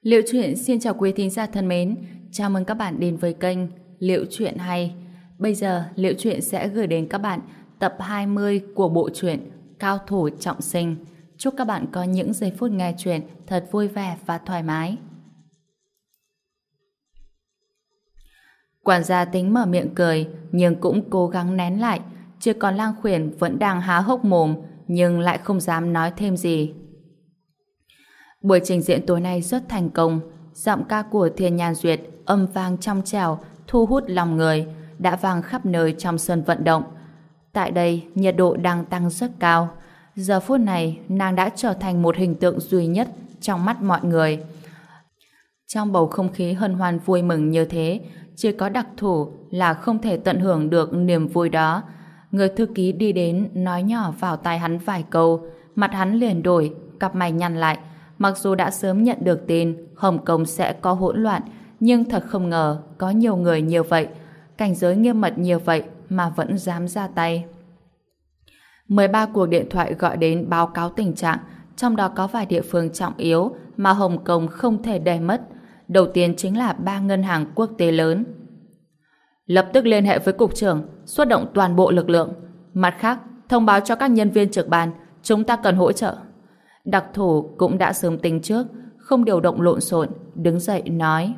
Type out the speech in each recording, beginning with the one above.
Liệu Chuyện xin chào quý thính giả thân mến, chào mừng các bạn đến với kênh Liệu Chuyện Hay. Bây giờ Liệu Chuyện sẽ gửi đến các bạn tập 20 của bộ truyện Cao Thủ Trọng Sinh. Chúc các bạn có những giây phút nghe chuyện thật vui vẻ và thoải mái. Quản gia tính mở miệng cười, nhưng cũng cố gắng nén lại, chỉ còn Lang Khuyển vẫn đang há hốc mồm, nhưng lại không dám nói thêm gì. Buổi trình diễn tối nay rất thành công, giọng ca của Thiên Nhan Duyệt âm vang trong trẻo, thu hút lòng người, đã vang khắp nơi trong sân vận động. Tại đây, nhiệt độ đang tăng rất cao. Giờ phút này, nàng đã trở thành một hình tượng duy nhất trong mắt mọi người. Trong bầu không khí hân hoan vui mừng như thế, chỉ có đặc thù là không thể tận hưởng được niềm vui đó. Người thư ký đi đến nói nhỏ vào tai hắn vài câu, mặt hắn liền đổi, cặp mày nhăn lại. Mặc dù đã sớm nhận được tin Hồng Kông sẽ có hỗn loạn, nhưng thật không ngờ có nhiều người như vậy, cảnh giới nghiêm mật như vậy mà vẫn dám ra tay. 13 cuộc điện thoại gọi đến báo cáo tình trạng, trong đó có vài địa phương trọng yếu mà Hồng Kông không thể để mất. Đầu tiên chính là 3 ngân hàng quốc tế lớn. Lập tức liên hệ với cục trưởng, xuất động toàn bộ lực lượng. Mặt khác, thông báo cho các nhân viên trực ban, chúng ta cần hỗ trợ. Đặc thủ cũng đã sớm tính trước, không điều động lộn xộn, đứng dậy nói.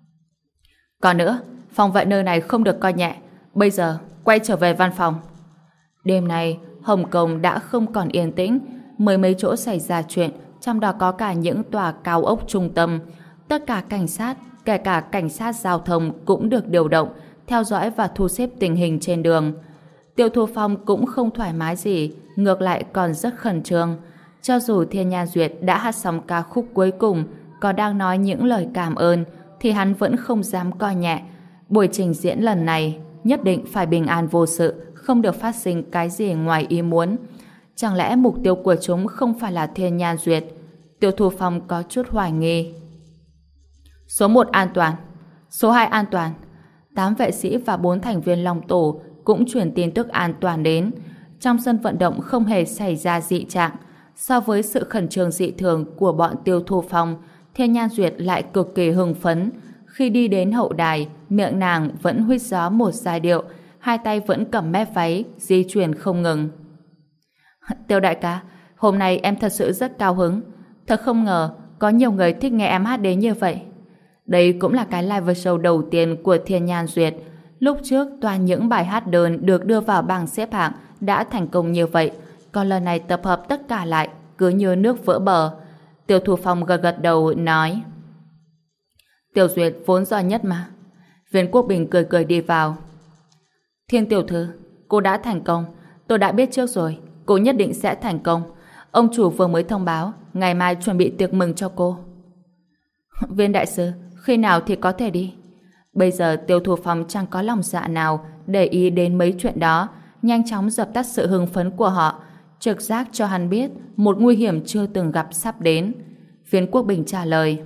Còn nữa, phòng vệ nơi này không được coi nhẹ, bây giờ quay trở về văn phòng. Đêm nay, Hồng Kông đã không còn yên tĩnh, mười mấy chỗ xảy ra chuyện, trong đó có cả những tòa cao ốc trung tâm. Tất cả cảnh sát, kể cả cảnh sát giao thông cũng được điều động, theo dõi và thu xếp tình hình trên đường. Tiêu Thu Phong cũng không thoải mái gì, ngược lại còn rất khẩn trương. Cho dù Thiên Nhan Duyệt đã hát xong ca khúc cuối cùng, còn đang nói những lời cảm ơn, thì hắn vẫn không dám coi nhẹ. Buổi trình diễn lần này nhất định phải bình an vô sự, không được phát sinh cái gì ngoài ý muốn. Chẳng lẽ mục tiêu của chúng không phải là Thiên Nhan Duyệt? Tiêu Thu Phong có chút hoài nghi. Số 1 an toàn, số 2 an toàn. 8 vệ sĩ và 4 thành viên Long Tổ cũng truyền tin tức an toàn đến. Trong sân vận động không hề xảy ra dị trạng. So với sự khẩn trương dị thường của bọn Tiêu Thu Phong, Thiên Nhan Duyệt lại cực kỳ hưng phấn. Khi đi đến hậu đài, miệng nàng vẫn huýt gió một giai điệu, hai tay vẫn cầm mép váy, di chuyển không ngừng. Tiêu đại ca, hôm nay em thật sự rất cao hứng. Thật không ngờ, có nhiều người thích nghe em hát đến như vậy. Đây cũng là cái live show đầu tiên của Thiên Nhan Duyệt. Lúc trước, toàn những bài hát đơn được đưa vào bảng xếp hạng đã thành công như vậy. Còn lần này tập hợp tất cả lại cứ như nước vỡ bờ. Tiêu Thu Phong gật gật đầu nói. Tiểu Duyệt vốn giỏi nhất mà. Viên Quốc Bình cười cười đi vào. Thiên tiểu thư, cô đã thành công. Tôi đã biết trước rồi, cô nhất định sẽ thành công. Ông chủ vừa mới thông báo ngày mai chuẩn bị tiệc mừng cho cô. Viên đại sư, khi nào thì có thể đi? Bây giờ Tiêu Thu Phong chẳng có lòng dạ nào để ý đến mấy chuyện đó, nhanh chóng dập tắt sự hưng phấn của họ, trực giác cho hắn biết một nguy hiểm chưa từng gặp sắp đến. Viên Quốc Bình trả lời.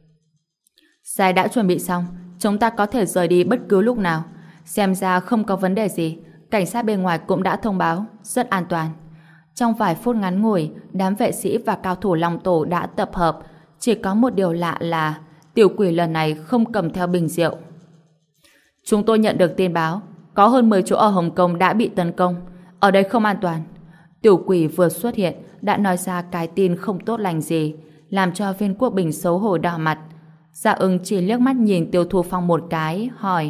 Sai đã chuẩn bị xong, chúng ta có thể rời đi bất cứ lúc nào. Xem ra không có vấn đề gì, cảnh sát bên ngoài cũng đã thông báo, rất an toàn. Trong vài phút ngắn ngủi, đám vệ sĩ và cao thủ Long Tổ đã tập hợp. Chỉ có một điều lạ là tiểu quỷ lần này không cầm theo bình rượu. Chúng tôi nhận được tin báo, có hơn 10 chỗ ở Hồng Kông đã bị tấn công. Ở đây không an toàn. Tiểu quỷ vừa xuất hiện đã nói ra cái tin không tốt lành gì, làm cho Viên Quốc Bình xấu hổ đỏ mặt. Dạ Ưng chỉ liếc mắt nhìn Tiêu Thu Phong một cái, hỏi.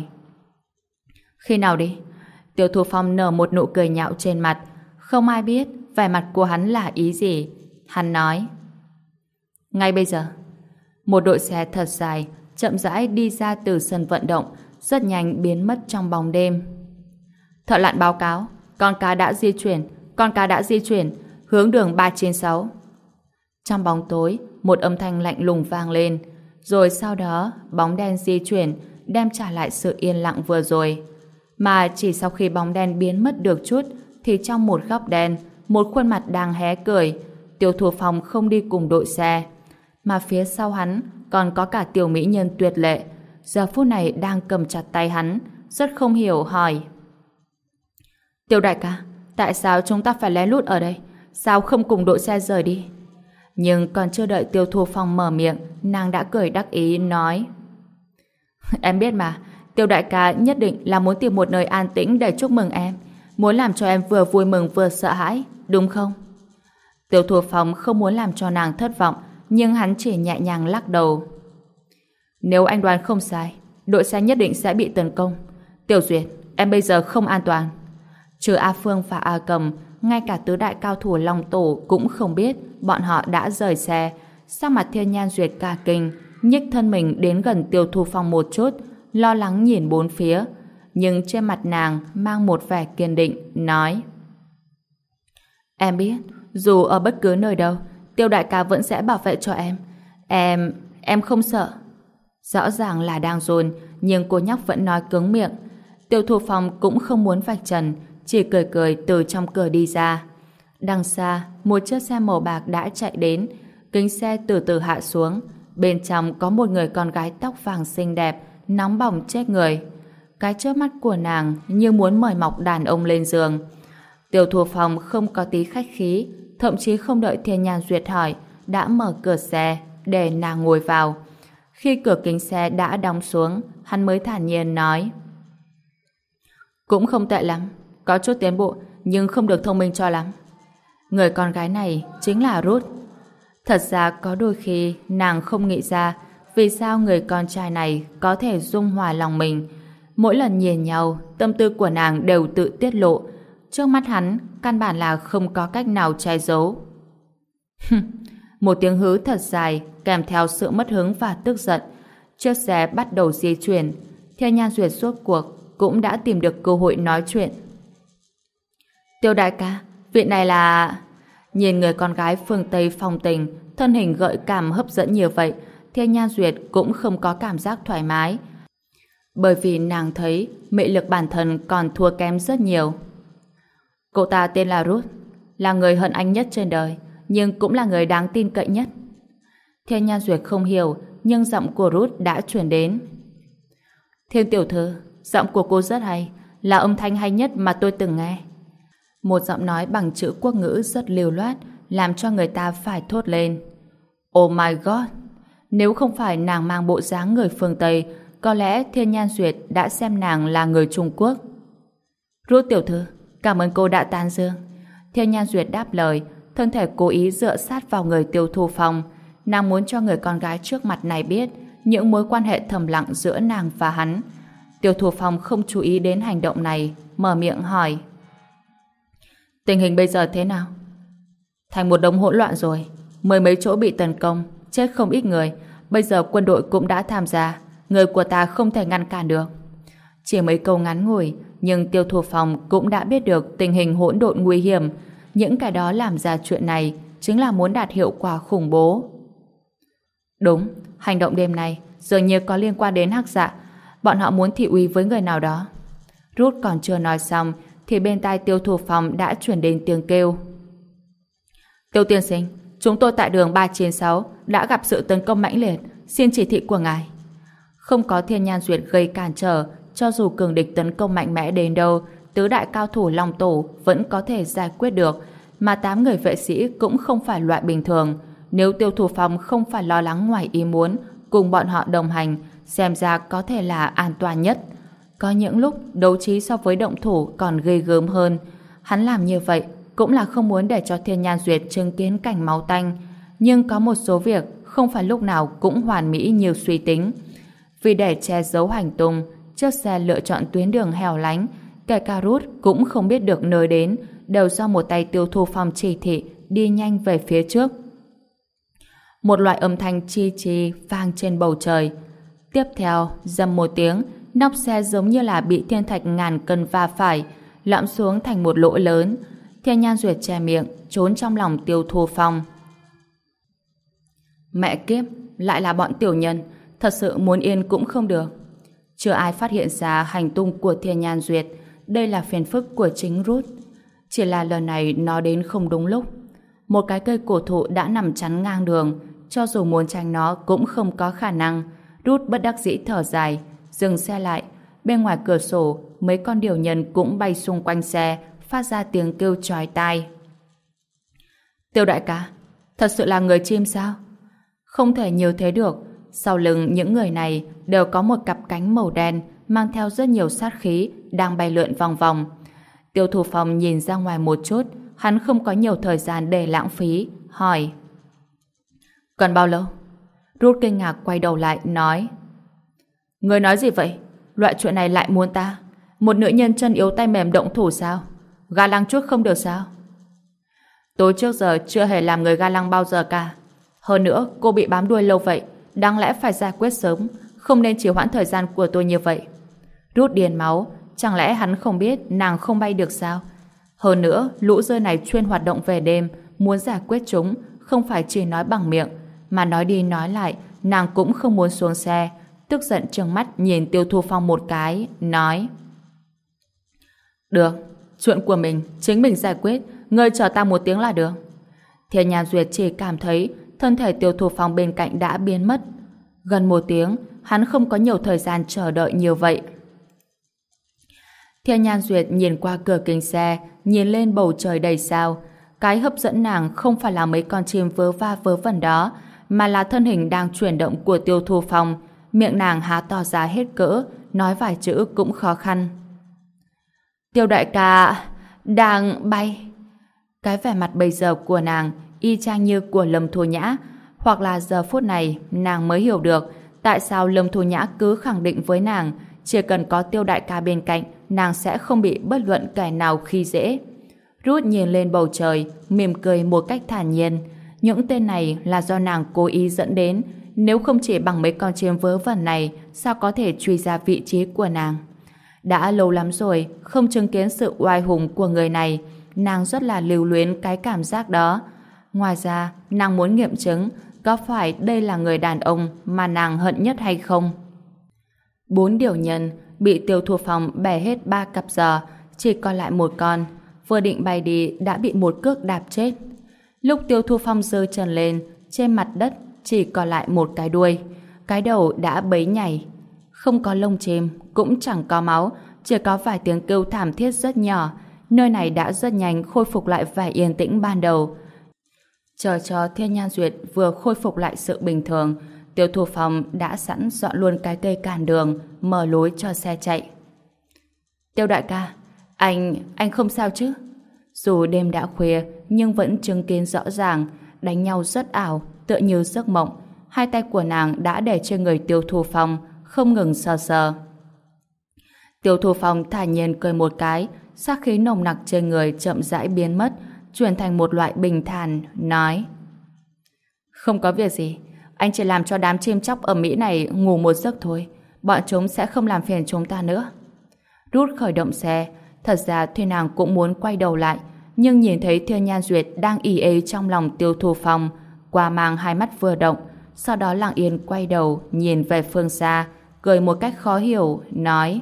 Khi nào đi? Tiêu Thu Phong nở một nụ cười nhạo trên mặt. Không ai biết vẻ mặt của hắn là ý gì. Hắn nói. Ngay bây giờ. Một đội xe thật dài chậm rãi đi ra từ sân vận động, rất nhanh biến mất trong bóng đêm. Thợ lặn báo cáo, con cá đã di chuyển, hướng đường 396. Trong bóng tối, một âm thanh lạnh lùng vang lên, rồi sau đó bóng đen di chuyển, đem trả lại sự yên lặng vừa rồi. Mà chỉ sau khi bóng đen biến mất được chút, thì trong một góc đen, một khuôn mặt đang hé cười. Tiêu Thu Phong không đi cùng đội xe, mà phía sau hắn còn có cả tiểu mỹ nhân tuyệt lệ, giờ phút này đang cầm chặt tay hắn, rất không hiểu hỏi. Tiêu đại ca, tại sao chúng ta phải lén lút ở đây? Sao không cùng đội xe rời đi? Nhưng còn chưa đợi Tiêu Thu Phong mở miệng, nàng đã cười đắc ý nói: Em biết mà, Tiêu đại ca nhất định là muốn tìm một nơi an tĩnh để chúc mừng em, muốn làm cho em vừa vui mừng vừa sợ hãi, đúng không? Tiêu Thu Phong không muốn làm cho nàng thất vọng, nhưng hắn chỉ nhẹ nhàng lắc đầu. Nếu anh đoán không sai, đội xe nhất định sẽ bị tấn công. Tiểu Duyệt, em bây giờ không an toàn. Trừ A Phương và A Cầm, ngay cả tứ đại cao thủ Long Tổ cũng không biết bọn họ đã rời xe. Sắc mặt Thiên Nhan Duyệt cả kinh, nhích thân mình đến gần Tiêu Thu Phong một chút, lo lắng nhìn bốn phía. Nhưng trên mặt nàng mang một vẻ kiên định, nói: Em biết, dù ở bất cứ nơi đâu, Tiêu đại ca vẫn sẽ bảo vệ cho em. Em không sợ. Rõ ràng là đang dồn, nhưng cô nhóc vẫn nói cứng miệng. Tiêu Thu Phong cũng không muốn vạch trần, chỉ cười cười từ trong cửa đi ra. Đằng xa, một chiếc xe màu bạc đã chạy đến, kính xe từ từ hạ xuống. Bên trong có một người con gái tóc vàng xinh đẹp, nóng bỏng chết người. Cái chớp mắt của nàng như muốn mời mọc đàn ông lên giường. Tiêu Thu Phong không có tí khách khí, thậm chí không đợi Thiên Nhan Duyệt hỏi, đã mở cửa xe để nàng ngồi vào. Khi cửa kính xe đã đóng xuống, hắn mới thản nhiên nói: Cũng không tệ lắm, có chút tiến bộ, nhưng không được thông minh cho lắm. Người con gái này chính là Ruth. Thật ra có đôi khi nàng không nghĩ ra vì sao người con trai này có thể dung hòa lòng mình. Mỗi lần nhìn nhau, tâm tư của nàng đều tự tiết lộ. Trước mắt hắn, căn bản là không có cách nào che giấu. Một tiếng hứ thật dài, kèm theo sự mất hứng và tức giận. Chiếc xe bắt đầu di chuyển. Thiên Nhan Duyệt suốt cuộc cũng đã tìm được cơ hội nói chuyện. Tiêu đại ca, vị này là... Nhìn người con gái phương Tây phong tình, thân hình gợi cảm hấp dẫn như vậy, Thiên Nhan Duyệt cũng không có cảm giác thoải mái. Bởi vì nàng thấy mị lực bản thân còn thua kém rất nhiều. Cô ta tên là Ruth, là người hận anh nhất trên đời, nhưng cũng là người đáng tin cậy nhất. Thiên Nhan Duyệt không hiểu, nhưng giọng của Ruth đã truyền đến. Thiên tiểu thư, giọng của cô rất hay, là âm thanh hay nhất mà tôi từng nghe. Một giọng nói bằng chữ quốc ngữ rất lưu loát, làm cho người ta phải thốt lên. Oh my god! Nếu không phải nàng mang bộ dáng người phương Tây, có lẽ Thiên Nhan Duyệt đã xem nàng là người Trung Quốc. Ruth tiểu thư, cảm ơn cô đã tán dương. Thiên Nhan Duyệt đáp lời, thân thể cố ý dựa sát vào người Tiêu Thu Phong. Nàng muốn cho người con gái trước mặt này biết những mối quan hệ thầm lặng giữa nàng và hắn. Tiêu Thu Phong không chú ý đến hành động này, mở miệng hỏi. Tình hình bây giờ thế nào? Thành một đống hỗn loạn rồi. Mười mấy chỗ bị tấn công, chết không ít người. Bây giờ quân đội cũng đã tham gia. Người của ta không thể ngăn cản được. Chỉ mấy câu ngắn ngủi, nhưng Tiêu Thu Phong cũng đã biết được tình hình hỗn độn nguy hiểm. Những cái đó làm ra chuyện này chính là muốn đạt hiệu quả khủng bố. Đúng, hành động đêm nay dường như có liên quan đến Hắc Dạ. Bọn họ muốn thị uy với người nào đó. Ruth còn chưa nói xong thì bên tai Tiêu Thu Phong đã chuyển đến tiếng kêu. Tiêu tiên sinh, chúng tôi tại đường 396 đã gặp sự tấn công mãnh liệt, xin chỉ thị của ngài. Không có Thiên Nhan Duyệt gây cản trở, cho dù cường địch tấn công mạnh mẽ đến đâu, tứ đại cao thủ Long Tổ vẫn có thể giải quyết được, mà 8 người vệ sĩ cũng không phải loại bình thường. Nếu Tiêu Thu Phong không phải lo lắng ngoài ý muốn, cùng bọn họ đồng hành, xem ra có thể là an toàn nhất. Có những lúc đấu trí so với động thủ còn ghê gớm hơn. Hắn làm như vậy cũng là không muốn để cho Thiên Nhan Duyệt chứng kiến cảnh máu tanh. Nhưng có một số việc không phải lúc nào cũng hoàn mỹ như suy tính. Vì để che giấu hành tung, chiếc xe lựa chọn tuyến đường hẻo lánh, kể cả Ruth cũng không biết được nơi đến, đều do một tay Tiêu Thu Phong chỉ thị đi nhanh về phía trước. Một loại âm thanh chi chi vang trên bầu trời. Tiếp theo, rầm một tiếng, nóc xe giống như là bị thiên thạch ngàn cân va phải, lõm xuống thành một lỗ lớn. Thiên Nhan Duyệt che miệng, trốn trong lòng Tiêu Thu Phong. Mẹ kiếp, lại là bọn tiểu nhân, thật sự muốn yên cũng không được. Chưa ai phát hiện ra hành tung của Thiên Nhan Duyệt, đây là phiền phức của chính Ruth. Chỉ là lần này nó đến không đúng lúc. Một cái cây cổ thụ đã nằm chắn ngang đường, cho dù muốn tránh nó cũng không có khả năng. Ruth bất đắc dĩ thở dài, dừng xe lại. Bên ngoài cửa sổ, mấy con điểu nhân cũng bay xung quanh xe, phát ra tiếng kêu chói tai. Tiêu đại ca, Thật sự là người chim sao? Không thể như thế được. Sau lưng những người này đều có một cặp cánh màu đen mang theo rất nhiều sát khí đang bay lượn vòng vòng. Tiêu Thu Phong nhìn ra ngoài một chút, hắn không có nhiều thời gian để lãng phí, hỏi. Còn bao lâu? Rút kinh ngạc quay đầu lại, nói. Người nói gì vậy? Loại chuyện này lại muốn ta? Một nữ nhân chân yếu tay mềm động thủ sao? Ga lăng chút không được sao? Tôi trước giờ chưa hề làm người ga lăng bao giờ cả. Hơn nữa, cô bị bám đuôi lâu vậy, đáng lẽ phải giải quyết sớm, không nên trì hoãn thời gian của tôi như vậy. Rút điên máu, chẳng lẽ hắn không biết nàng không bay được sao? Hơn nữa, lũ rơi này chuyên hoạt động về đêm, muốn giải quyết chúng, không phải chỉ nói bằng miệng, mà nói đi nói lại, nàng cũng không muốn xuống xe, tức giận trừng mắt nhìn Tiêu Thu Phong một cái, nói. Được, chuyện của mình, chính mình giải quyết, ngươi chờ ta một tiếng là được. Thiên Nhan Duyệt chỉ cảm thấy thân thể Tiêu Thu Phong bên cạnh đã biến mất. Gần một tiếng, hắn không có nhiều thời gian chờ đợi như vậy. Thiên Nhan Duyệt nhìn qua cửa kính xe, nhìn lên bầu trời đầy sao. Cái hấp dẫn nàng không phải là mấy con chim vớ va vớ vẩn đó, mà là thân hình đang chuyển động của Tiêu Thu Phong. Miệng nàng há to ra hết cỡ, nói vài chữ cũng khó khăn. Tiêu đại ca đang bay. Cái vẻ mặt bây giờ của nàng y chang như của Lâm Thu Nhã, hoặc là giờ phút này nàng mới hiểu được tại sao Lâm Thu Nhã cứ khẳng định với nàng chỉ cần có Tiêu đại ca bên cạnh nàng sẽ không bị bất luận kẻ nào khi dễ. Rút nhìn lên bầu trời, mỉm cười một cách thản nhiên. Những tên này là do nàng cố ý dẫn đến, nếu không chỉ bằng mấy con chim vớ vẩn này sao có thể truy ra vị trí của nàng. Đã lâu lắm rồi không chứng kiến sự oai hùng của người này, nàng rất là lưu luyến cái cảm giác đó. Ngoài ra, nàng muốn nghiệm chứng có phải đây là người đàn ông mà nàng hận nhất hay không. 4 điều nhân bị Tiêu Thu Phong bẻ hết 3 cặp giò, chỉ còn lại một con. Vừa định bay đi đã bị một cước đạp chết. Lúc Tiêu Thu Phong giơ chân lên, trên mặt đất chỉ còn lại một cái đuôi. Cái đầu đã bấy nhảy. Không có lông chim, cũng chẳng có máu, chỉ có vài tiếng kêu thảm thiết rất nhỏ. Nơi này đã rất nhanh khôi phục lại vẻ yên tĩnh ban đầu. Chờ cho Thiên Nhan Duyệt vừa khôi phục lại sự bình thường, Tiêu Thu Phong đã sẵn dọn luôn cái cây cản đường, mở lối cho xe chạy. Tiêu đại ca, anh không sao chứ? Dù đêm đã khuya, nhưng vẫn chứng kiến rõ ràng, đánh nhau rất ảo, tựa như giấc mộng. Hai tay của nàng đã để trên người Tiêu Thu Phong, không ngừng sờ sờ. Tiêu Thu Phong thản nhiên cười một cái, sát khí nồng nặc trên người chậm rãi biến mất, chuyển thành một loại bình thản, nói: Không có việc gì, anh chỉ làm cho đám chim chóc ở Mỹ này ngủ một giấc thôi, bọn chúng sẽ không làm phiền chúng ta nữa. Rút khởi động xe, thật ra thì nàng cũng muốn quay đầu lại, nhưng nhìn thấy Thiên Nhan Duyệt đang ì ê trong lòng Tiêu Thu Phong, qua mang hai mắt vừa động, sau đó lặng yên quay đầu nhìn về phương xa, cười một cách khó hiểu, nói: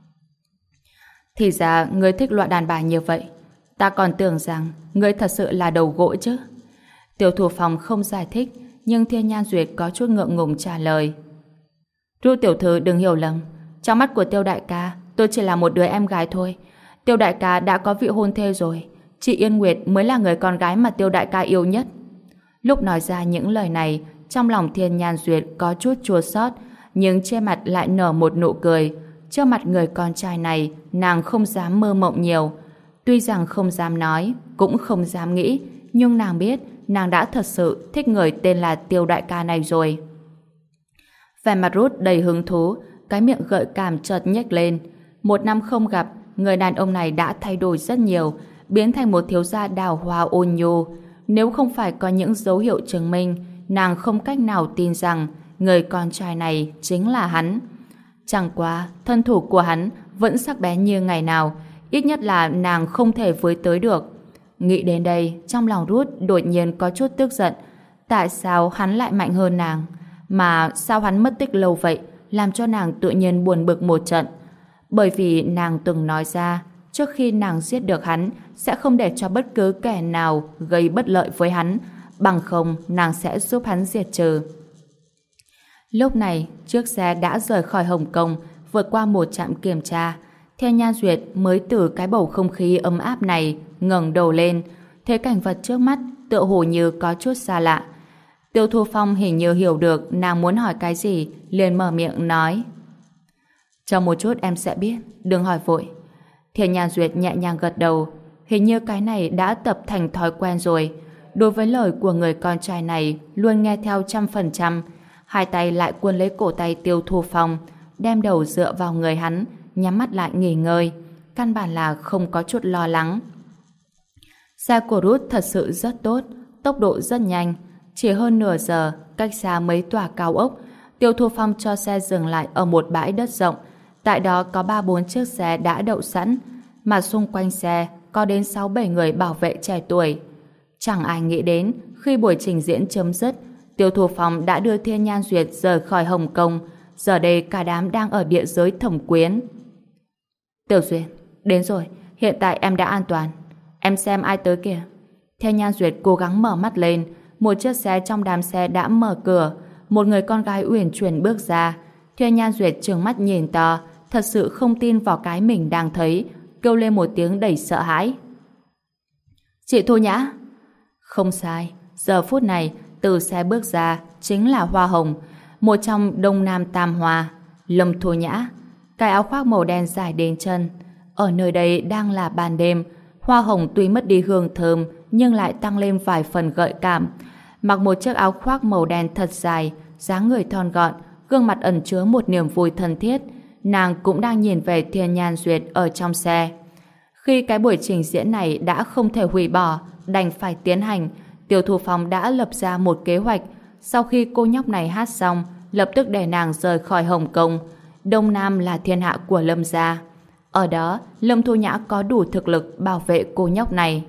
Thì ra ngươi thích loại đàn bà như vậy, ta còn tưởng rằng ngươi thật sự là đầu gỗ chứ. Tiêu Thu Phong không giải thích, nhưng Thiên Nhan Duyệt có chút ngượng ngùng trả lời: Ru tiểu thư đừng hiểu lầm, trong mắt của Tiêu đại ca tôi chỉ là một đứa em gái thôi. Tiêu đại ca đã có vị hôn thê rồi, chị Yên Nguyệt mới là người con gái mà Tiêu đại ca yêu nhất. Lúc nói ra những lời này, trong lòng Thiên Nhan Duyệt có chút chua xót, nhưng trên mặt lại nở một nụ cười. Trước mặt người con trai này, nàng không dám mơ mộng nhiều. Tuy rằng không dám nói, cũng không dám nghĩ, nhưng nàng biết nàng đã thật sự thích người tên là Tiêu đại ca này rồi. Vẻ mặt Rút đầy hứng thú, cái miệng gợi cảm chợt nhếch lên. 1 năm không gặp, người đàn ông này đã thay đổi rất nhiều, biến thành một thiếu gia đào hoa ôn nhu. Nếu không phải có những dấu hiệu chứng minh, nàng không cách nào tin rằng người con trai này chính là hắn. Chẳng qua, thân thủ của hắn vẫn sắc bén như ngày nào, ít nhất là nàng không thể với tới được. Nghĩ đến đây, trong lòng Rút đột nhiên có chút tức giận. Tại sao hắn lại mạnh hơn nàng? Mà sao hắn mất tích lâu vậy, làm cho nàng tự nhiên buồn bực một trận. Bởi vì nàng từng nói ra, trước khi nàng giết được hắn, sẽ không để cho bất cứ kẻ nào gây bất lợi với hắn, bằng không nàng sẽ giúp hắn diệt trừ. Lúc này, chiếc xe đã rời khỏi Hồng Kông, vượt qua một trạm kiểm tra. Thiên Nhan Duyệt mới từ cái bầu không khí ấm áp này ngẩng đầu lên, thấy cảnh vật trước mắt, tựa hồ như có chút xa lạ. Tiêu Thu Phong hình như hiểu được nàng muốn hỏi cái gì, liền mở miệng nói. Chờ một chút em sẽ biết, đừng hỏi vội. Thiên Nhan Duyệt nhẹ nhàng gật đầu, hình như cái này đã tập thành thói quen rồi. Đối với lời của người con trai này luôn nghe theo 100%, hai tay lại cuốn lấy cổ tay Tiêu Thu Phong, đem đầu dựa vào người hắn, nhắm mắt lại nghỉ ngơi, căn bản là không có chút lo lắng. Xe của Ruth thật sự rất tốt, tốc độ rất nhanh, chỉ hơn nửa giờ, cách xa mấy tòa cao ốc, Tiêu Thu Phong cho xe dừng lại ở một bãi đất rộng. Tại đó có 3-4 chiếc xe đã đậu sẵn, mà xung quanh xe có đến 6-7 người bảo vệ trẻ tuổi. Chẳng ai nghĩ đến, khi buổi trình diễn chấm dứt, Tiêu Thu Phong đã đưa Thiên Nhan Duyệt rời khỏi Hồng Kông. Giờ đây cả đám đang ở địa giới Thẩm Quyến. Tiểu Duyệt, đến rồi, hiện tại em đã an toàn. Em xem ai tới kìa. Thiên Nhan Duyệt cố gắng mở mắt lên, một chiếc xe trong đám xe đã mở cửa, một người con gái uyển chuyển bước ra. Thiên Nhan Duyệt trừng mắt nhìn to, thật sự không tin vào cái mình đang thấy, kêu lên một tiếng đầy sợ hãi. Chị Thu Nhã. Không sai, giờ phút này từ xe bước ra chính là Hoa Hồng, một trong Đông Nam Tam Hoa, Lâm Thu Nhã. Cái áo khoác màu đen dài đến chân. Ở nơi đây đang là ban đêm, Hoa Hồng tuy mất đi hương thơm nhưng lại tăng lên vài phần gợi cảm. Mặc một chiếc áo khoác màu đen thật dài, dáng người thon gọn, gương mặt ẩn chứa một niềm vui thân thiết. Nàng cũng đang nhìn về Thiên Nhan Duyệt ở trong xe. Khi cái buổi trình diễn này đã không thể hủy bỏ, đành phải tiến hành, Tiêu Thu Phong đã lập ra một kế hoạch. Sau khi cô nhóc này hát xong, lập tức để nàng rời khỏi Hồng Kông. Đông Nam là thiên hạ của Lâm gia. Ở đó, Lâm Thu Nhã có đủ thực lực bảo vệ cô nhóc này.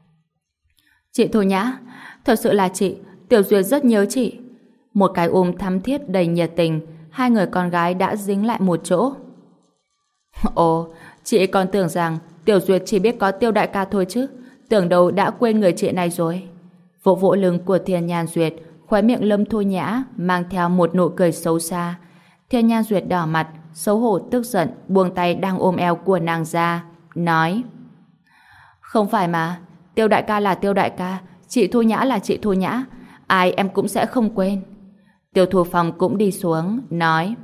Chị Thu Nhã, thật sự là chị, Tiểu Duyệt rất nhớ chị. Một cái ôm thắm thiết đầy nhiệt tình, hai người con gái đã dính lại một chỗ. Ồ, chị còn tưởng rằng Tiểu Duyệt chỉ biết có Tiêu đại ca thôi chứ, tưởng đâu đã quên người chị này rồi. Vỗ vỗ lưng của Thiên Nhan Duyệt, khóe miệng Lâm Thu Nhã mang theo một nụ cười xấu xa. Thiên Nhan Duyệt đỏ mặt, xấu hổ tức giận, buông tay đang ôm eo của nàng ra, nói: Không phải mà, Tiêu đại ca là Tiêu đại ca, chị Thu Nhã là chị Thu Nhã, ai em cũng sẽ không quên. Tiêu Thu Phong cũng đi xuống, nói: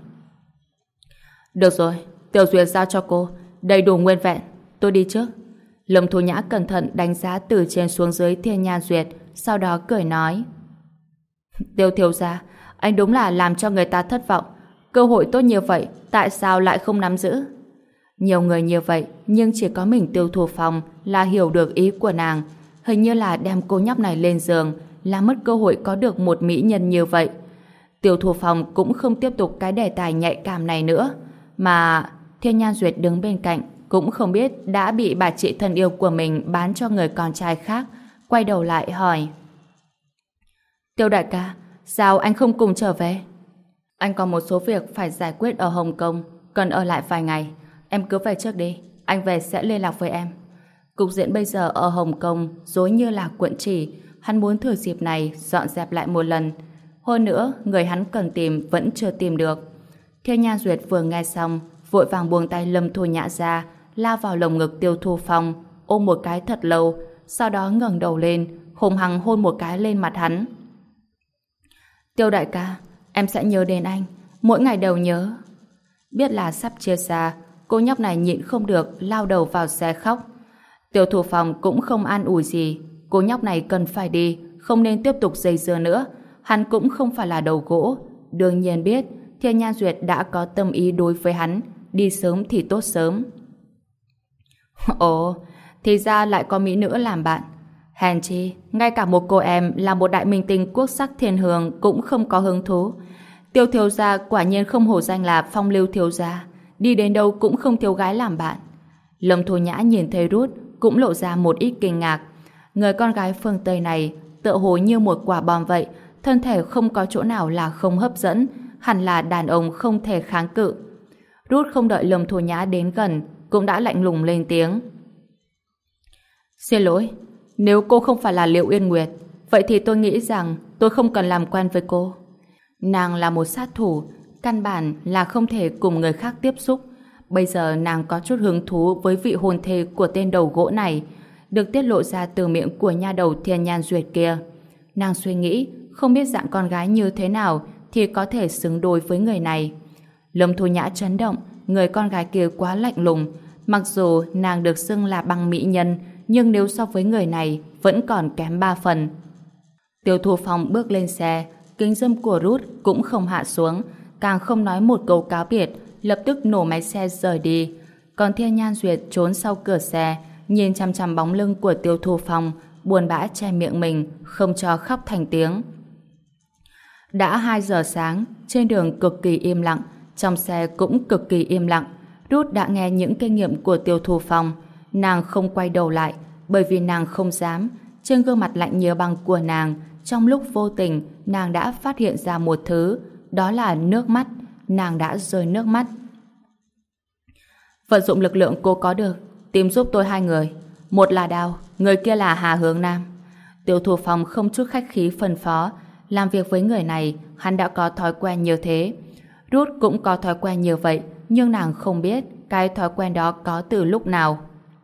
Được rồi, Tiểu Duyệt giao cho cô, đầy đủ nguyên vẹn, tôi đi trước. Lâm Thu Nhã cẩn thận đánh giá từ trên xuống dưới Thiên Nhan Duyệt, sau đó cười nói: Tiêu thiếu gia, anh đúng là làm cho người ta thất vọng. Cơ hội tốt như vậy, tại sao lại không nắm giữ? Nhiều người như vậy, nhưng chỉ có mình Tiêu Thu Phong là hiểu được ý của nàng. Hình như là đem cô nhóc này lên giường, là mất cơ hội có được một mỹ nhân như vậy. Tiêu Thu Phong cũng không tiếp tục cái đề tài nhạy cảm này nữa, mà Thiên Nhan Duyệt đứng bên cạnh cũng không biết đã bị bà chị thân yêu của mình bán cho người con trai khác, quay đầu lại hỏi: Tiêu đại ca, sao anh không cùng trở về? Anh còn một số việc phải giải quyết ở Hồng Kông, cần ở lại vài ngày. Em cứ về trước đi, anh về sẽ liên lạc với em. Cục diện bây giờ ở Hồng Kông rối như là cuộn chỉ, hắn muốn thừa dịp này dọn dẹp lại một lần. Hơn nữa, người hắn cần tìm vẫn chưa tìm được. Thiên Nhan Duyệt vừa nghe xong, vội vàng buông tay Lâm Thu Nhã ra, lao vào lồng ngực Tiêu Thu Phong, ôm một cái thật lâu, sau đó ngẩng đầu lên, hùng hăng hôn một cái lên mặt hắn. Tiêu đại ca, em sẽ nhớ đến anh, mỗi ngày đều nhớ. Biết là sắp chia xa, cô nhóc này nhịn không được, lao đầu vào xe khóc. Tiêu Thu Phong cũng không an ủi gì, cô nhóc này cần phải đi, không nên tiếp tục dây dưa nữa. Hắn cũng không phải là đầu gỗ, đương nhiên biết Thiên Nhan Duyệt đã có tâm ý đối với hắn, đi sớm thì tốt sớm. Ồ, thì ra lại có mỹ nữ làm bạn. Hèn chi, ngay cả một cô em là một đại minh tinh quốc sắc thiên hương cũng không có hứng thú. Tiêu thiếu gia quả nhiên không hổ danh là phong lưu thiếu gia, đi đến đâu cũng không thiếu gái làm bạn. Lâm Thu Nhã nhìn thấy Ruth cũng lộ ra một ít kinh ngạc. Người con gái phương Tây này tựa hồ như một quả bom vậy, thân thể không có chỗ nào là không hấp dẫn, hẳn là đàn ông không thể kháng cự. Ruth không đợi Lâm Thu Nhã đến gần, cũng đã lạnh lùng lên tiếng. Xin lỗi, nếu cô không phải là Liệu Yên Nguyệt, vậy thì tôi nghĩ rằng tôi không cần làm quen với cô. Nàng là một sát thủ, căn bản là không thể cùng người khác tiếp xúc. Bây giờ nàng có chút hứng thú với vị hôn thê của tên đầu gỗ này. được tiết lộ ra từ miệng của nha đầu Thiên Nhan Duyệt kia. Nàng suy nghĩ, không biết dạng con gái như thế nào thì có thể xứng đôi với người này. Lâm Thu Nhã chấn động, người con gái kia quá lạnh lùng. Mặc dù nàng được xưng là băng mỹ nhân, nhưng nếu so với người này vẫn còn kém 3 phần. Tiêu Thu Phong bước lên xe, kính dâm của Ruth cũng không hạ xuống, càng không nói một câu cáo biệt, lập tức nổ máy xe rời đi. Còn Thiên Nhan Duyệt trốn sau cửa xe, nhìn chằm chằm bóng lưng của Tiêu Thu Phong, buồn bã che miệng mình, không cho khóc thành tiếng. Đã 2 giờ sáng, trên đường cực kỳ im lặng, trong xe cũng cực kỳ im lặng. Ruth đã nghe những kinh nghiệm của Tiêu Thu Phong. Nàng không quay đầu lại, bởi vì nàng không dám. Trên gương mặt lạnh như băng của nàng, trong lúc vô tình, nàng đã phát hiện ra một thứ, đó là nước mắt. Nàng đã rơi nước mắt. Vận dụng lực lượng cô có được, tìm giúp tôi 2 người. Một là Đào, người kia là Hà Hướng Nam. Tiêu Thu Phong không chút khách khí phân phó. Làm việc với người này, hắn đã có thói quen như thế. Ruth cũng có thói quen như vậy, nhưng nàng không biết cái thói quen đó có từ lúc nào.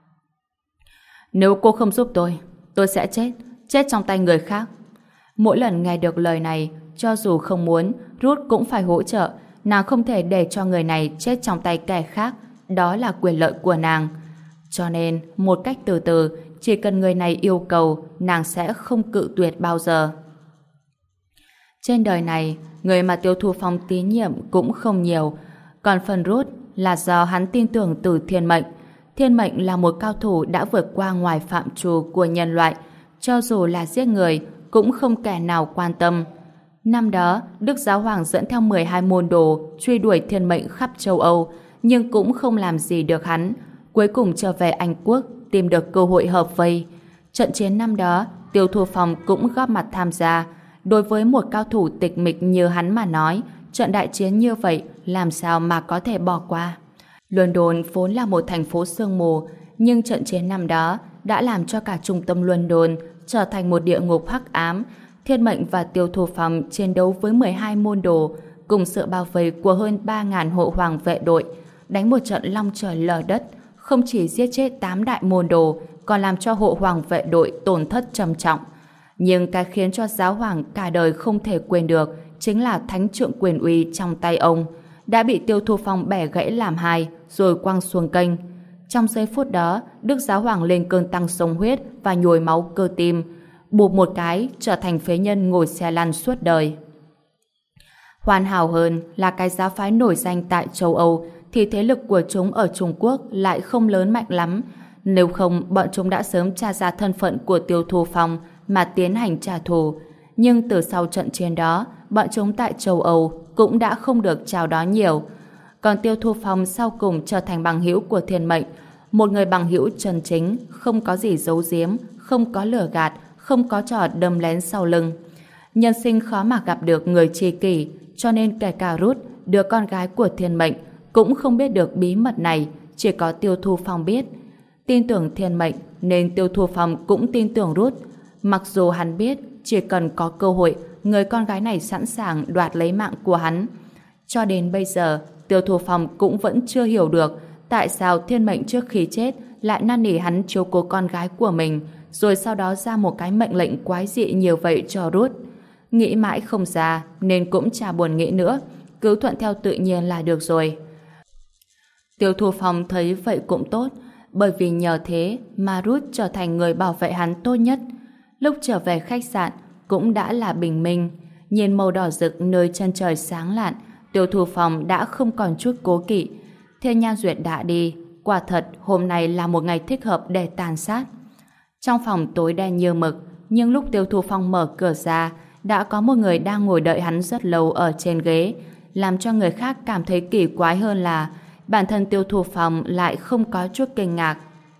Nếu cô không giúp tôi sẽ chết trong tay người khác. Mỗi lần nghe được lời này, cho dù không muốn, Ruth cũng phải hỗ trợ. Nàng không thể để cho người này chết trong tay kẻ khác, đó là quyền lợi của nàng. Cho nên, một cách từ từ, chỉ cần người này yêu cầu, nàng sẽ không cự tuyệt bao giờ. Trên đời này, người mà Tiêu Thu Phong tín nhiệm cũng không nhiều, còn phần Ruth là do hắn tin tưởng từ Thiên Mệnh. Thiên Mệnh là một cao thủ đã vượt qua ngoài phạm trù của nhân loại, cho dù là giết người, cũng không kẻ nào quan tâm. Năm đó, Đức Giáo Hoàng dẫn theo 12 môn đồ truy đuổi Thiên Mệnh khắp châu Âu, nhưng cũng không làm gì được hắn. Cuối cùng trở về Anh Quốc, tìm được cơ hội hợp vây. Trận chiến năm đó, Tiêu Thu Phong cũng góp mặt tham gia. Đối với một cao thủ tịch mịch như hắn mà nói, trận đại chiến như vậy làm sao mà có thể bỏ qua. London vốn là một thành phố sương mù, nhưng trận chiến năm đó đã làm cho cả trung tâm London trở thành một địa ngục hắc ám. Thiên Mệnh và Tiêu Thu Phong chiến đấu với 12 môn đồ, cùng sự bao vây của hơn 3.000 hộ hoàng vệ đội, đánh một trận long trời lở đất, không chỉ giết chết 8 đại môn đồ, còn làm cho hộ hoàng vệ đội tổn thất trầm trọng. Nhưng cái khiến cho giáo hoàng cả đời không thể quên được chính là thánh trượng quyền uy trong tay ông đã bị Tiêu Thu Phong bẻ gãy làm hai rồi quăng xuống kênh. Trong giây phút đó, Đức Giáo Hoàng lên cơn tăng sông huyết và nhồi máu cơ tim, bụp một cái trở thành phế nhân ngồi xe lăn suốt đời. Hoàn hảo hơn là cái giáo phái nổi danh tại châu Âu thì thế lực của chúng ở Trung Quốc lại không lớn mạnh lắm. Nếu không, bọn chúng đã sớm tra ra thân phận của Tiêu Thu Phong mà tiến hành trả thù. Nhưng từ sau trận chiến đó, bọn chúng tại châu Âu cũng đã không được chào đón nhiều. Còn Tiêu Thu Phong sau cùng trở thành bằng hữu của Thiên Mệnh, một người bằng hữu chân chính, không có gì giấu giếm, không có lừa gạt, không có trò đâm lén sau lưng. Nhân sinh khó mà gặp được người tri kỷ, cho nên kể cả Ruth, đứa con gái của Thiên Mệnh, cũng không biết được bí mật này, chỉ có Tiêu Thu Phong biết. Tin tưởng Thiên Mệnh nên Tiêu Thu Phong cũng tin tưởng Ruth. Mặc dù hắn biết chỉ cần có cơ hội, người con gái này sẵn sàng đoạt lấy mạng của hắn. Cho đến bây giờ, Tiêu Thu Phong cũng vẫn chưa hiểu được tại sao Thiên Mệnh trước khi chết lại năn nỉ hắn chiếu cố con gái của mình, rồi sau đó ra một cái mệnh lệnh quái dị như vậy cho Ruth. Nghĩ mãi không ra nên cũng chả buồn nghĩ nữa, cứ thuận theo tự nhiên là được rồi. Tiêu Thu Phong thấy vậy cũng tốt, bởi vì nhờ thế mà Ruth trở thành người bảo vệ hắn tốt nhất. Lúc trở về khách sạn cũng đã là bình minh, nhìn màu đỏ rực nơi chân trời sáng lạn, Tiêu Thu Phong đã không còn chút cố kỵ. Thiên Nhan Duyệt đã đi, quả thật hôm nay là một ngày thích hợp để tàn sát. Trong phòng tối đen như mực, nhưng lúc Tiêu Thu Phong mở cửa ra, đã có một người đang ngồi đợi hắn rất lâu ở trên ghế, làm cho người khác cảm thấy kỳ quái hơn là bản thân Tiêu Thu Phong lại không có chút kinh ngạc.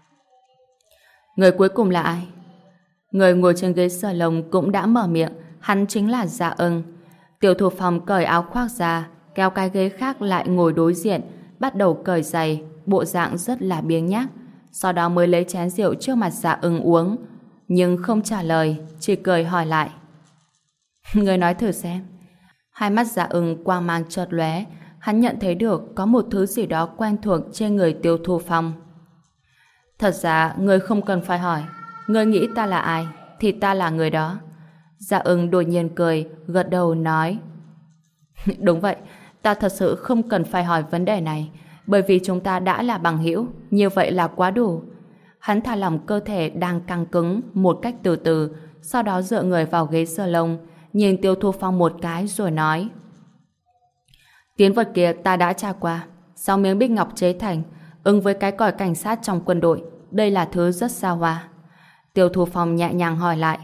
Người cuối cùng là ai? Người ngồi trên ghế salon cũng đã mở miệng, hắn chính là Dạ Ưng. Tiêu Thu Phong cởi áo khoác ra, kéo cái ghế khác lại ngồi đối diện, bắt đầu cởi giày, bộ dạng rất là biếng nhác. Sau đó mới lấy chén rượu trước mặt Dạ Ưng uống, nhưng không trả lời, chỉ cười hỏi lại. Người nói thử xem. Hai mắt Dạ Ưng quang mang chợt lóe, hắn nhận thấy được có một thứ gì đó quen thuộc trên người Tiêu Thu Phong. Thật ra, ngươi không cần phải hỏi. Ngươi nghĩ ta là ai, thì ta là người đó. Dạ Ưng đột nhiên cười, gật đầu nói. Đúng vậy, ta thật sự không cần phải hỏi vấn đề này, bởi vì chúng ta đã là bằng hữu, như vậy là quá đủ. Hắn thả lỏng cơ thể đang căng cứng một cách từ từ, sau đó dựa người vào ghế salon, nhìn Tiêu Thu Phong một cái rồi nói. Tín vật kia ta đã tra qua, 6 miếng bích ngọc chế thành, ứng với cái còi cảnh sát trong quân đội, đây là thứ rất xa hoa. Tiêu Thu Phong nhẹ nhàng hỏi lại.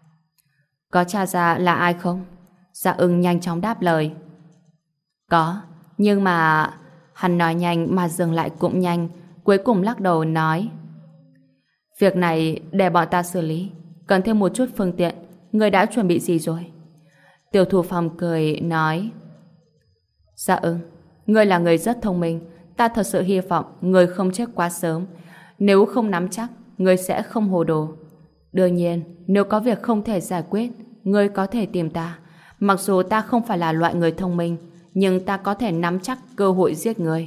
Có tra ra là ai không? Dạ Ưng nhanh chóng đáp lời. Có, nhưng mà... Hắn nói nhanh mà dừng lại cũng nhanh, cuối cùng lắc đầu nói. Việc này để bọn ta xử lý, cần thêm một chút phương tiện, người đã chuẩn bị gì rồi? Tiêu Thu Phong cười nói. Dạ Ưng, ngươi là người rất thông minh, ta thật sự hy vọng ngươi không chết quá sớm, nếu không nắm chắc, ngươi sẽ không hồ đồ. Đương nhiên, nếu có việc không thể giải quyết, ngươi có thể tìm ta. Mặc dù ta không phải là loại người thông minh, nhưng ta có thể nắm chắc cơ hội giết ngươi.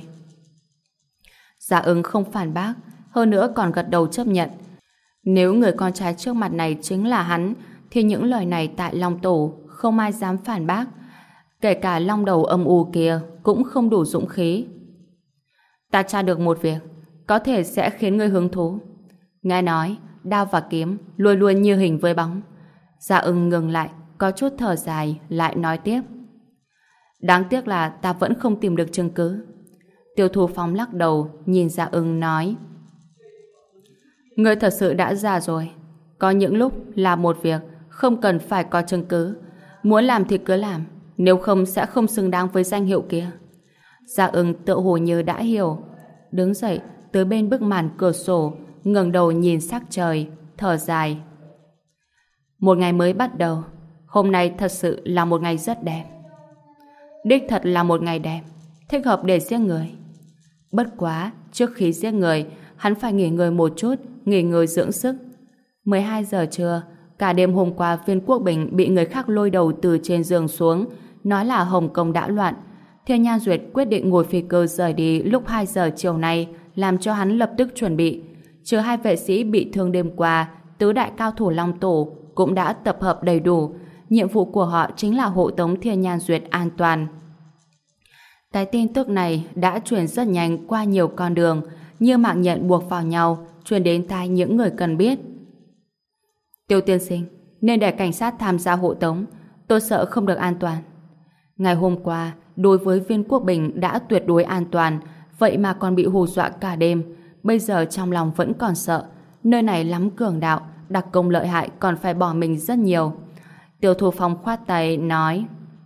Dạ Ưng không phản bác, hơn nữa còn gật đầu chấp nhận. Nếu người con trai trước mặt này chính là hắn, thì những lời này tại Long Tổ không ai dám phản bác. Kể cả long đầu âm u kia cũng không đủ dũng khí. Ta tra được một việc, có thể sẽ khiến ngươi hứng thú. Nghe nói, đao và kiếm luôn luôn như hình với bóng. Dạ Ưng ngừng lại, có chút thở dài, lại nói tiếp. Đáng tiếc là ta vẫn không tìm được chứng cứ. Tiêu Thu Phong lắc đầu, nhìn Dạ Ưng nói. Ngươi thật sự đã già rồi. Có những lúc làm một việc không cần phải có chứng cứ. Muốn làm thì cứ làm, nếu không sẽ không xứng đáng với danh hiệu kia. Dạ Ưng tựa hồ như đã hiểu, đứng dậy tới bên bức màn cửa sổ, ngẩng đầu nhìn sắc trời, thở dài. Một ngày mới bắt đầu, hôm nay thật sự là một ngày rất đẹp. Đích thật là một ngày đẹp, thích hợp để giết người. Bất quá, trước khi giết người, hắn phải nghỉ ngơi một chút, nghỉ ngơi dưỡng sức. 12 giờ trưa, cả đêm hôm qua Viên Quốc Bình bị người khác lôi đầu từ trên giường xuống, nói là Hồng Kông đã loạn. Thiên Nhan Duyệt quyết định ngồi phi cơ rời đi lúc 2 giờ chiều nay, làm cho hắn lập tức chuẩn bị. Trừ 2 vệ sĩ bị thương đêm qua, tứ đại cao thủ Long Tổ cũng đã tập hợp đầy đủ. Nhiệm vụ của họ chính là hộ tống Thiên Nhan Duyệt an toàn. Cái tin tức này đã truyền rất nhanh qua nhiều con đường, như mạng nhện buộc vào nhau, truyền đến tai những người cần biết. Tiêu tiên sinh, nên để cảnh sát tham gia hộ tống, tôi sợ không được an toàn. Ngày hôm qua, đối với Viên Quốc Bình đã tuyệt đối an toàn, vậy mà còn bị hù dọa cả đêm. Bây giờ trong lòng vẫn còn sợ, nơi này lắm cường đạo, đặc công lợi hại còn phải bỏ mình rất nhiều. Tiêu Thu Phong khoát tay nói.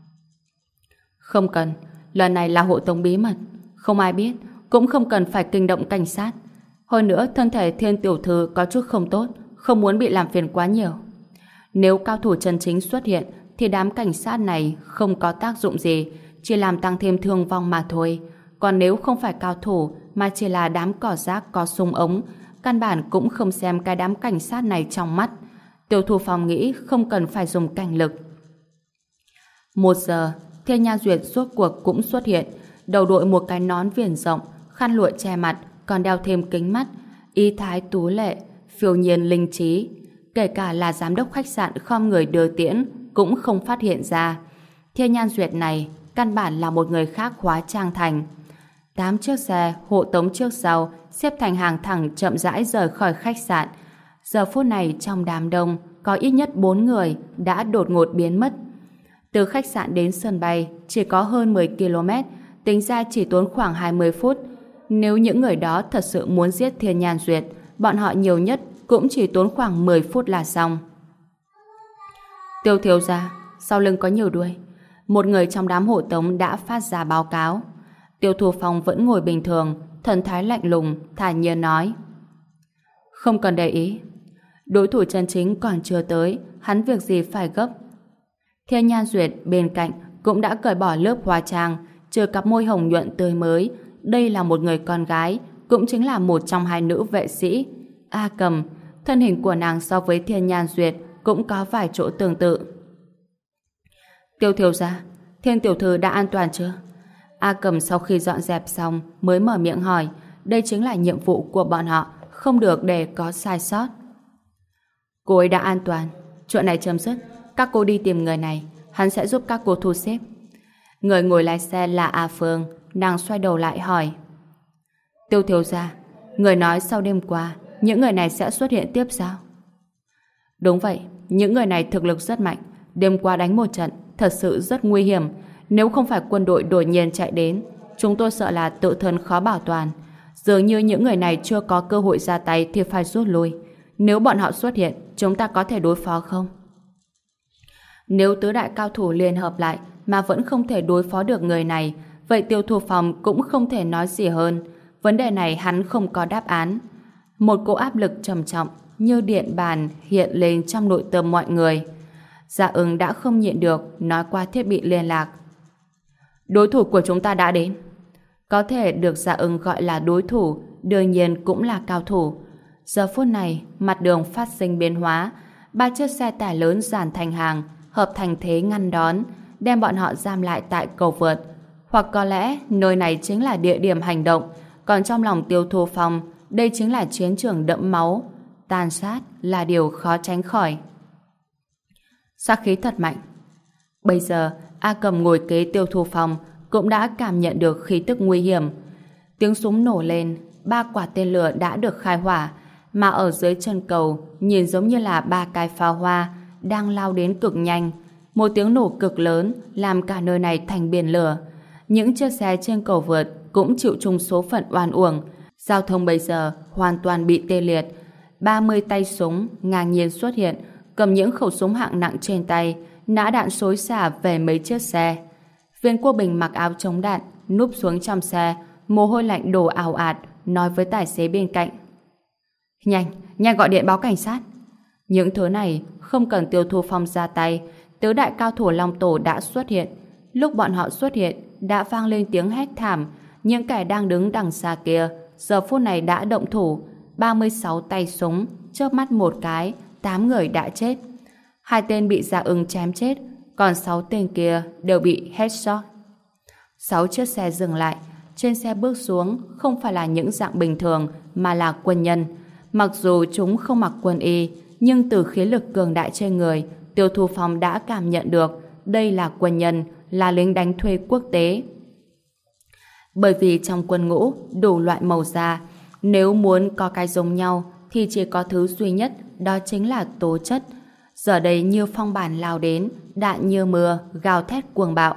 Không cần, lần này là hộ tống bí mật, không ai biết, cũng không cần phải kinh động cảnh sát. Hơn nữa, thân thể Thiên tiểu thư có chút không tốt, không muốn bị làm phiền quá nhiều. Nếu cao thủ chân chính xuất hiện, thì đám cảnh sát này không có tác dụng gì, chỉ làm tăng thêm thương vong mà thôi. Còn nếu không phải cao thủ, mà chỉ là đám cỏ rác có súng ống, căn bản cũng không xem cái đám cảnh sát này trong mắt. Tiêu Thu Phong nghĩ không cần phải dùng cảnh lực. 1 giờ, Thiên Nha Duyệt rốt cuộc cũng xuất hiện, đầu đội một cái nón viền rộng, khăn lụa che mặt, còn đeo thêm kính mắt, y thái tú lệ, phiêu nhiên linh trí. Kể cả là giám đốc khách sạn khom người đưa tiễn cũng không phát hiện ra. Thiên Nhan Duyệt này căn bản là một người khác hóa trang thành. 8 chiếc xe hộ tống trước sau xếp thành hàng thẳng chậm rãi rời khỏi khách sạn. Giờ phút này trong đám đông có ít nhất 4 người đã đột ngột biến mất. Từ khách sạn đến sân bay chỉ có hơn 10 km, tính ra chỉ tốn khoảng 20 phút. Nếu những người đó thật sự muốn giết Thiên Nhan Duyệt, bọn họ nhiều nhất cũng chỉ tốn khoảng 10 phút là xong. Tiêu thiếu gia, sau lưng có nhiều đuôi. Một người trong đám hộ tống đã phát ra báo cáo. Tiêu Thu Phong vẫn ngồi bình thường, thần thái lạnh lùng, thản nhiên nói. Không cần để ý. Đối thủ chân chính còn chưa tới, hắn việc gì phải gấp. Thiên Nhan Duyệt bên cạnh cũng đã cởi bỏ lớp hóa trang, trừ cặp môi hồng nhuận tươi mới. Đây là một người con gái, cũng chính là một trong 2 nữ vệ sĩ. A Cầm, thân hình của nàng so với Thiên Nhan Duyệt cũng có vài chỗ tương tự. Tiêu thiếu gia, Thiên tiểu thư đã an toàn chưa? A Cầm sau khi dọn dẹp xong mới mở miệng hỏi. Đây chính là nhiệm vụ của bọn họ, không được để có sai sót. Cô ấy đã an toàn, chuyện này chấm dứt, các cô đi tìm người này, hắn sẽ giúp các cô thu xếp. Người ngồi lái xe là A Phương, nàng xoay đầu lại hỏi. Tiêu thiếu gia, người nói sau đêm qua, những người này sẽ xuất hiện tiếp sao? Đúng vậy, những người này thực lực rất mạnh, đêm qua đánh một trận, thật sự rất nguy hiểm. Nếu không phải quân đội đột nhiên chạy đến, chúng tôi sợ là tự thân khó bảo toàn. Dường như những người này chưa có cơ hội ra tay thì phải rút lui. Nếu bọn họ xuất hiện, chúng ta có thể đối phó không? Nếu tứ đại cao thủ liên hợp lại mà vẫn không thể đối phó được người này, vậy Tiêu Thu Phong cũng không thể nói gì hơn. Vấn đề này hắn không có đáp án. Một cỗ áp lực trầm trọng như điện bàn hiện lên trong nội tâm mọi người. Dạ Ưng đã không nhịn được nói qua thiết bị liên lạc. Đối thủ của chúng ta đã đến. Có thể được Dạ Ưng gọi là đối thủ, đương nhiên cũng là cao thủ. Giờ phút này, mặt đường phát sinh biến hóa, 3 chiếc xe tải lớn dàn thành hàng, hợp thành thế ngăn đón, đem bọn họ giam lại tại cầu vượt. Hoặc có lẽ nơi này chính là địa điểm hành động, còn trong lòng Tiêu Thu Phong, đây chính là chiến trường đẫm máu. Tàn sát là điều khó tránh khỏi. Sát khí thật mạnh. Bây giờ, A Cầm ngồi kế Tiêu Thu Phong cũng đã cảm nhận được khí tức nguy hiểm. Tiếng súng nổ lên, 3 quả tên lửa đã được khai hỏa, mà ở dưới chân cầu nhìn giống như là 3 cái pháo hoa đang lao đến cực nhanh. Một tiếng nổ cực lớn làm cả nơi này thành biển lửa. Những chiếc xe trên cầu vượt cũng chịu chung số phận oan uổng. Giao thông bây giờ hoàn toàn bị tê liệt. 30 tay súng ngang nhiên xuất hiện, cầm những khẩu súng hạng nặng trên tay, nã đạn xối xả về mấy chiếc xe. Viên Quốc Bình mặc áo chống đạn, núp xuống trong xe, mồ hôi lạnh đổ ào ạt, nói với tài xế bên cạnh. Nhanh, nhanh gọi điện báo cảnh sát. Những thứ này không cần Tiêu Thu Phong ra tay, tứ đại cao thủ Long Tổ đã xuất hiện. Lúc bọn họ xuất hiện, đã vang lên tiếng hét thảm. Những kẻ đang đứng đằng xa kia, giờ phút này đã động thủ. 36 tay súng, chớp mắt một cái, 8 người đã chết. 2 tên bị Dạ Ưng chém chết, còn 6 tên kia đều bị headshot. 6 chiếc xe dừng lại, trên xe bước xuống không phải là những dạng bình thường mà là quân nhân. Mặc dù chúng không mặc quân y, nhưng từ khí lực cường đại trên người, Tiêu Thu Phong đã cảm nhận được đây là quân nhân, là lính đánh thuê quốc tế. Bởi vì trong quân ngũ đủ loại màu da, nếu muốn có cái giống nhau thì chỉ có thứ duy nhất, đó chính là tố chất. Giờ đây như phong bản lao đến, đạn như mưa, gào thét cuồng bạo.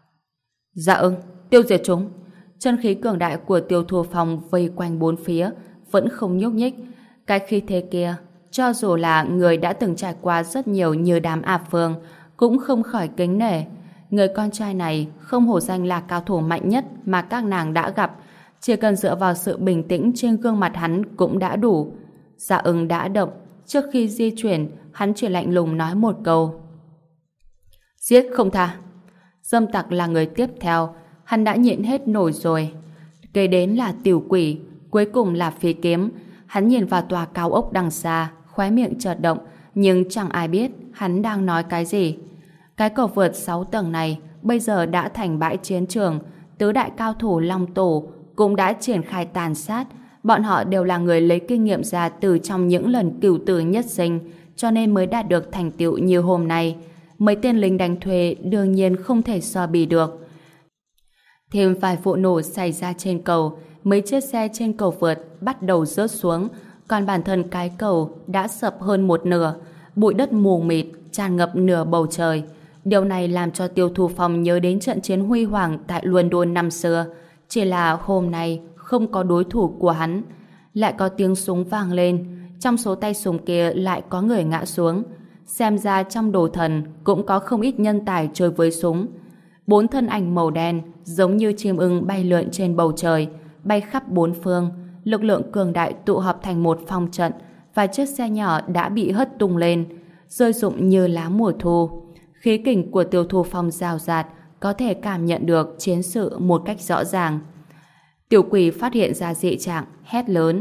Dạ Ưng, tiêu diệt chúng. Chân khí cường đại của Tiêu Thu Phong vây quanh bốn phía, vẫn không nhúc nhích. Cái khí thế kia, cho dù là người đã từng trải qua rất nhiều như đám A Phương, cũng không khỏi kính nể. Người con trai này không hổ danh là cao thủ mạnh nhất mà các nàng đã gặp. Chỉ cần dựa vào sự bình tĩnh trên gương mặt hắn cũng đã đủ. Dạ Ưng đã động. Trước khi di chuyển, hắn chỉ lạnh lùng nói một câu. Giết không tha. Dâm Tặc là người tiếp theo. Hắn đã nhịn hết nổi rồi. Kế đến là Tiểu Quỷ, cuối cùng là Phi Kiếm. Hắn nhìn vào tòa cao ốc đằng xa, khóe miệng chợt động, nhưng chẳng ai biết hắn đang nói cái gì. Cái cầu vượt 6 tầng này bây giờ đã thành bãi chiến trường. Tứ đại cao thủ Long Tổ cũng đã triển khai tàn sát. Bọn họ đều là người lấy kinh nghiệm ra từ trong những lần cửu tử nhất sinh, cho nên mới đạt được thành tựu như hôm nay. Mấy tên lính đánh thuê đương nhiên không thể so bì được. Thêm vài vụ nổ xảy ra trên cầu, mấy chiếc xe trên cầu vượt bắt đầu rớt xuống, còn bản thân cái cầu đã sập hơn một nửa, bụi đất mù mịt tràn ngập nửa bầu trời. Điều này làm cho Tiêu Thu Phong nhớ đến trận chiến huy hoàng tại London năm xưa, chỉ là hôm nay không có đối thủ của hắn. Lại có tiếng súng vang lên, trong số tay súng kia lại có người ngã xuống. Xem ra trong đồ thần cũng có không ít nhân tài chơi với súng. 4 thân ảnh màu đen giống như chim ưng bay lượn trên bầu trời, bay khắp bốn phương. Lực lượng cường đại tụ họp thành một phong trận, và chiếc xe nhỏ đã bị hất tung lên, rơi rụng như lá mùa thu. Khí kình của Tiêu Thu Phong rào rạt, có thể cảm nhận được chiến sự một cách rõ ràng. Tiểu Quỷ phát hiện ra dị trạng, hét lớn.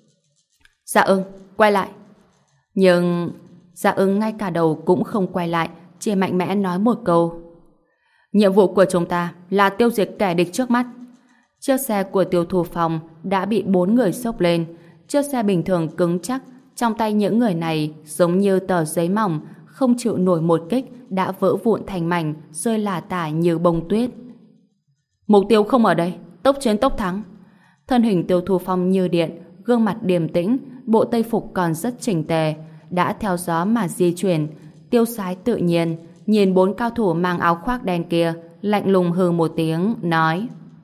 Dạ Ưng, quay lại. Nhưng Dạ Ưng ngay cả đầu cũng không quay lại, chỉ mạnh mẽ nói một câu. Nhiệm vụ của chúng ta là tiêu diệt kẻ địch trước mắt. Chiếc xe của Tiêu Thu Phong đã bị 4 người xốc lên. Chiếc xe bình thường cứng chắc, trong tay những người này giống như tờ giấy mỏng, không chịu nổi một kích, đã vỡ vụn thành mảnh, rơi lả tả như bông tuyết. Mục tiêu không ở đây, tốc chiến tốc thắng. Thân hình Tiêu Thu Phong như điện, gương mặt điềm tĩnh, bộ tây phục còn rất chỉnh tề, đã theo gió mà di chuyển, tiêu sái tự nhiên, nhìn bốn cao thủ mang áo khoác đen kia, lạnh lùng hừ một tiếng, nói: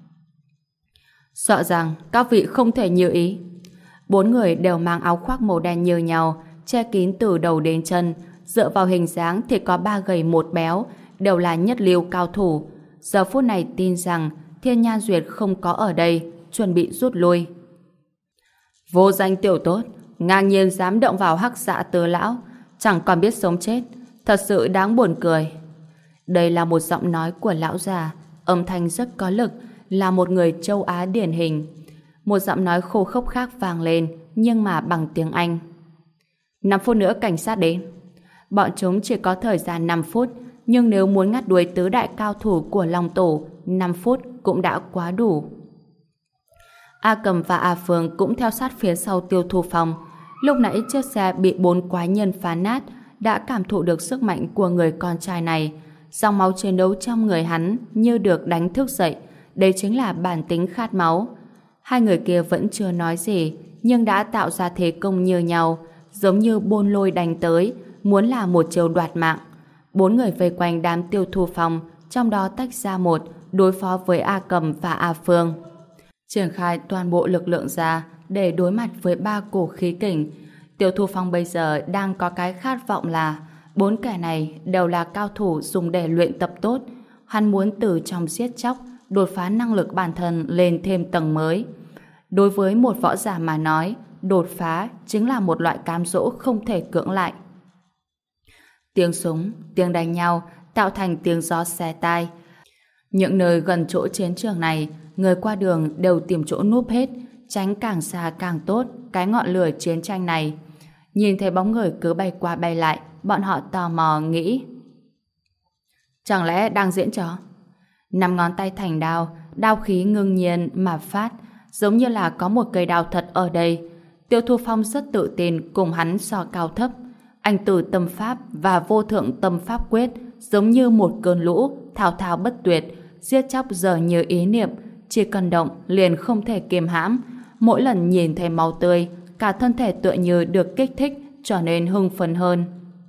Sợ rằng các vị không thể như ý. Bốn người đều mang áo khoác màu đen như nhau, che kín từ đầu đến chân, dựa vào hình dáng thì có ba gầy một béo, đều là nhất lưu cao thủ. Giờ phút này tin rằng Thiên Nhan Duyệt không có ở đây, chuẩn bị rút lui. Vô danh tiểu tốt, ngang nhiên dám động vào Hắc Dạ Tứ lão, chẳng còn biết sống chết, thật sự đáng buồn cười. Đây là một giọng nói của lão già, âm thanh rất có lực, là một người châu Á điển hình. Một giọng nói khô khốc khác vang lên, nhưng mà bằng tiếng Anh. 5 phút nữa cảnh sát đến. Bọn chúng chỉ có thời gian 5 phút, nhưng nếu muốn ngắt đuôi tứ đại cao thủ của Long Tổ, 5 phút cũng đã quá đủ. A Cầm và A Phương cũng theo sát phía sau Tiêu Thu Phong. Lúc nãy chiếc xe bị 4 quái nhân phá nát, đã cảm thụ được sức mạnh của người con trai này. Dòng máu chiến đấu trong người hắn như được đánh thức dậy. Đây chính là bản tính khát máu. Hai người kia vẫn chưa nói gì, nhưng đã tạo ra thế công như nhau, giống như bôn lôi đánh tới, muốn là một chiều đoạt mạng. 4 người vây quanh đám Tiêu Thu Phong, trong đó tách ra một, đối phó với A Cầm và A Phương. Triển khai toàn bộ lực lượng ra để đối mặt với 3 cổ khí kình. Tiêu Thu Phong bây giờ đang có cái khát vọng là 4 kẻ này đều là cao thủ dùng để luyện tập tốt. Hắn muốn từ trong giết chóc đột phá năng lực bản thân lên thêm tầng mới. Đối với một võ giả mà nói, đột phá chính là một loại cám dỗ không thể cưỡng lại. Tiếng súng, tiếng đánh nhau tạo thành tiếng gió xé tai. Những nơi gần chỗ chiến trường này, người qua đường đều tìm chỗ núp hết, tránh càng xa càng tốt cái ngọn lửa chiến tranh này. Nhìn thấy bóng người cứ bay qua bay lại, bọn họ tò mò nghĩ: chẳng lẽ đang diễn trò? 5 ngón tay thành đao, đao khí ngưng nhiên mà phát, giống như là có một cây đao thật ở đây. Tiêu Thu Phong rất tự tin cùng hắn so cao thấp. Anh Tử Tâm Pháp và Vô Thượng Tâm Pháp Quyết giống như một cơn lũ thao thao bất tuyệt, giết chóc giờ như ý niệm, chỉ cần động liền không thể kiềm hãm. Mỗi lần nhìn thấy máu tươi, cả thân thể tựa như được kích thích, trở nên hưng phấn hơn.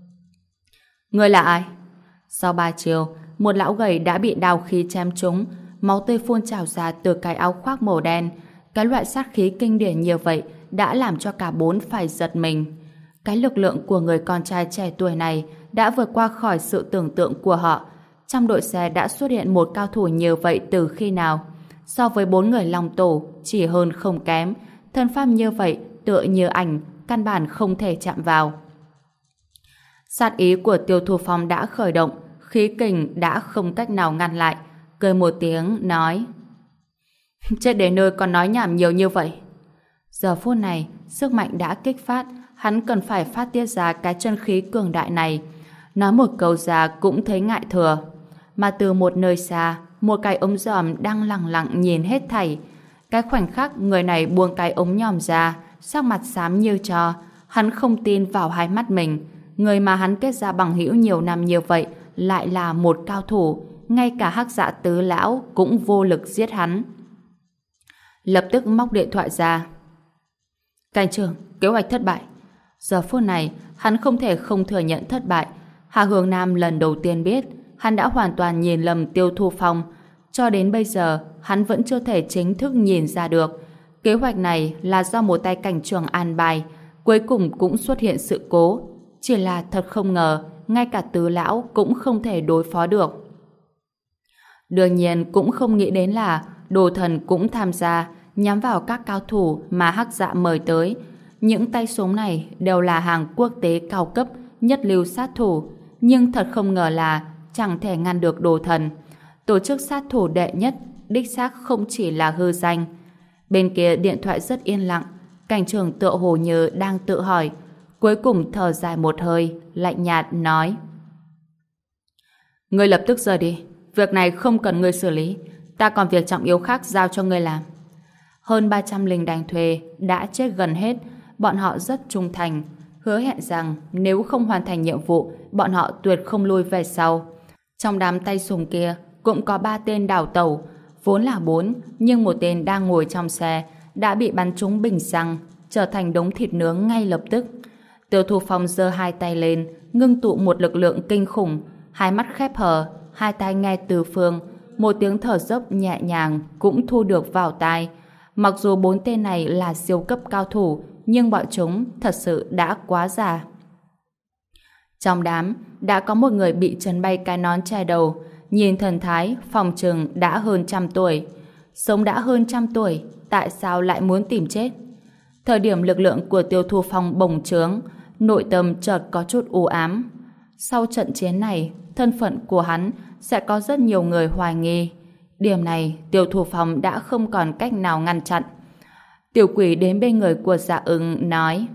Ngươi là ai? Sau 3 chiều, một lão gầy đã bị đao khí chém trúng, máu tươi phun trào ra từ cái áo khoác màu đen. Cái loại sát khí kinh điển như vậy đã làm cho cả 4 phải giật mình. Cái lực lượng của người con trai trẻ tuổi này đã vượt qua khỏi sự tưởng tượng của họ. Trong đội xe đã xuất hiện một cao thủ như vậy từ khi nào? So với 4 người Long Tổ, chỉ hơn không kém. Thân pháp như vậy, tựa như ảnh, căn bản không thể chạm vào. Sát ý của Tiêu Thu Phong đã khởi động, khí kình đã không cách nào ngăn lại. Cười một tiếng, nói: chết đến nơi còn nói nhảm nhiều như vậy. Giờ phút này, sức mạnh đã kích phát, hắn cần phải phát tiết ra cái chân khí cường đại này. Nói một câu ra cũng thấy ngại thừa. Mà từ một nơi xa, một cái ống giòm đang lẳng lặng nhìn hết thảy. Cái khoảnh khắc người này buông cái ống nhòm ra, sắc mặt xám như tro. Hắn không tin vào hai mắt mình. Người mà hắn kết ra bằng hữu nhiều năm như vậy lại là một cao thủ. Ngay cả Hắc Dạ Tứ lão cũng vô lực giết hắn. Lập tức móc điện thoại ra. Cảnh trưởng, kế hoạch thất bại. Giờ phút này, hắn không thể không thừa nhận thất bại. Hà Hướng Nam lần đầu tiên biết hắn đã hoàn toàn nhìn lầm Tiêu Thu Phong. Cho đến bây giờ, hắn vẫn chưa thể chính thức nhìn ra được. Kế hoạch này là do một tay cảnh trưởng an bài, cuối cùng cũng xuất hiện sự cố. Chỉ là thật không ngờ, ngay cả Tứ lão cũng không thể đối phó được. Đương nhiên cũng không nghĩ đến là Đồ Thần cũng tham gia, nhắm vào các cao thủ mà Hắc Dạ mời tới. Những tay súng này đều là hàng quốc tế cao cấp, nhất lưu sát thủ. Nhưng thật không ngờ là chẳng thể ngăn được Đồ Thần. Tổ chức sát thủ đệ nhất, đích xác không chỉ là hư danh. Bên kia điện thoại rất yên lặng, cảnh trưởng tựa hồ như đang tự hỏi. Cuối cùng thở dài một hơi, lạnh nhạt nói: ngươi lập tức rời đi. Việc này không cần ngươi xử lý. Ta còn việc trọng yếu khác giao cho ngươi làm. Hơn 300 lính đánh thuê đã chết gần hết, bọn họ rất trung thành, hứa hẹn rằng nếu không hoàn thành nhiệm vụ, bọn họ tuyệt không lui về sau. Trong đám tay súng kia cũng có 3 tên đào tẩu, vốn là 4, nhưng một tên đang ngồi trong xe đã bị bắn trúng bình xăng, trở thành đống thịt nướng ngay lập tức. Tiêu Thu Phong giơ hai tay lên, ngưng tụ một lực lượng kinh khủng, hai mắt khép hờ, hai tai nghe tứ phương, một tiếng thở dốc nhẹ nhàng cũng thu được vào tai. Mặc dù 4 tên này là siêu cấp cao thủ, nhưng bọn chúng thật sự đã quá già. Trong đám, đã có một người bị chấn bay cái nón che đầu, nhìn thần thái, phòng chừng đã hơn 100 tuổi. Sống đã hơn 100 tuổi, tại sao lại muốn tìm chết? Thời điểm lực lượng của Tiêu Thu Phong bùng trướng, nội tâm chợt có chút u ám. Sau trận chiến này, thân phận của hắn sẽ có rất nhiều người hoài nghi. Điểm này, Tiêu Thu Phong đã không còn cách nào ngăn chặn. Tiểu Quỷ đến bên người của Dạ Ưng nói: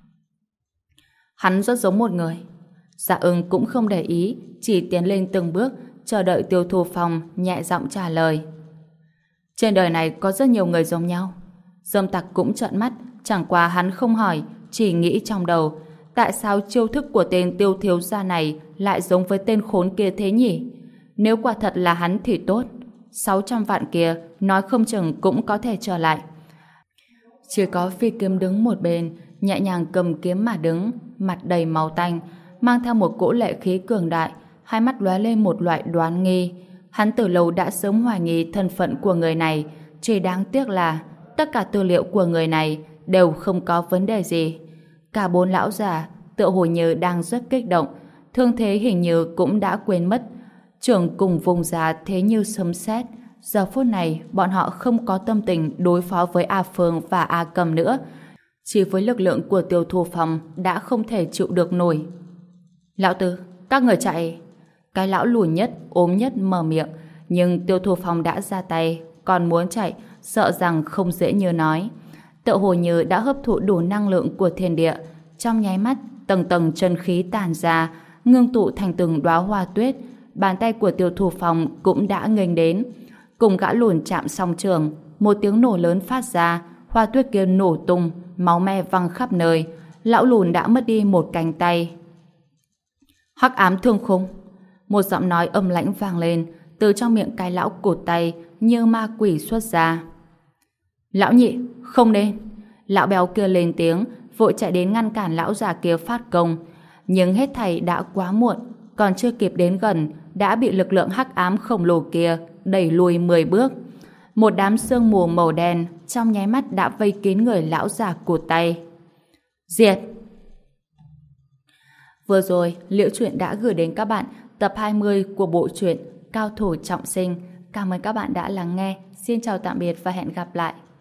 hắn rất giống một người. Dạ Ưng cũng không để ý, chỉ tiến lên từng bước, chờ đợi Tiêu Thu Phong nhẹ giọng trả lời. Trên đời này có rất nhiều người giống nhau. Dâm Tặc cũng trợn mắt, chẳng qua hắn không hỏi, chỉ nghĩ trong đầu, tại sao chiêu thức của tên Tiêu thiếu gia này lại giống với tên khốn kia thế nhỉ? Nếu quả thật là hắn thì tốt, 600 vạn kia nói không chừng cũng có thể trở lại. Chỉ có Phi Kiếm đứng một bên, nhẹ nhàng cầm kiếm mà đứng, mặt đầy máu tanh, mang theo một cỗ lệ khí cường đại, hai mắt lóe lên một loại đoán nghi. Hắn từ lâu đã sớm hoài nghi thân phận của người này, chỉ đáng tiếc là tất cả tư liệu của người này đều không có vấn đề gì. Cả 4 lão già tựa hồ như đang rất kích động, thương thế hình như cũng đã quên mất. Trưởng cùng vùng ra thế như sấm sét. Giờ phút này bọn họ không có tâm tình đối phó với A Phương và A Cầm nữa. Chỉ với lực lượng của Tiêu Thu Phong đã không thể chịu được nổi. Lão Tư, các người chạy. Cái lão lùn nhất, ốm nhất mở miệng, nhưng Tiêu Thu Phong đã ra tay, còn muốn chạy, sợ rằng không dễ như nói. Tựa hồ như đã hấp thụ đủ năng lượng của thiên địa, trong nháy mắt, tầng tầng chân khí tàn ra, ngưng tụ thành từng đóa hoa tuyết. Bàn tay của Tiêu Thu Phong cũng đã nghênh đến. Cùng gã lùn chạm song trường, một tiếng nổ lớn phát ra, hoa tuyết kia nổ tung, máu me văng khắp nơi. Lão lùn đã mất đi một cánh tay. Hắc ám thương khung. Một giọng nói âm lãnh vang lên, từ trong miệng cái lão cụt tay như ma quỷ xuất ra. Lão Nhị, không nên. Lão béo kia lên tiếng, vội chạy đến ngăn cản lão già kia phát công. Nhưng hết thảy đã quá muộn, còn chưa kịp đến gần, đã bị lực lượng hắc ám khổng lồ kia đẩy lùi 10 bước. Một đám sương mù màu đen trong nháy mắt đã vây kín người lão già cụt tay. Diệt! Vừa rồi, Liễu Chuyện đã gửi đến các bạn tập 20 của bộ truyện Cao Thủ Trọng Sinh. Cảm ơn các bạn đã lắng nghe. Xin chào tạm biệt và hẹn gặp lại.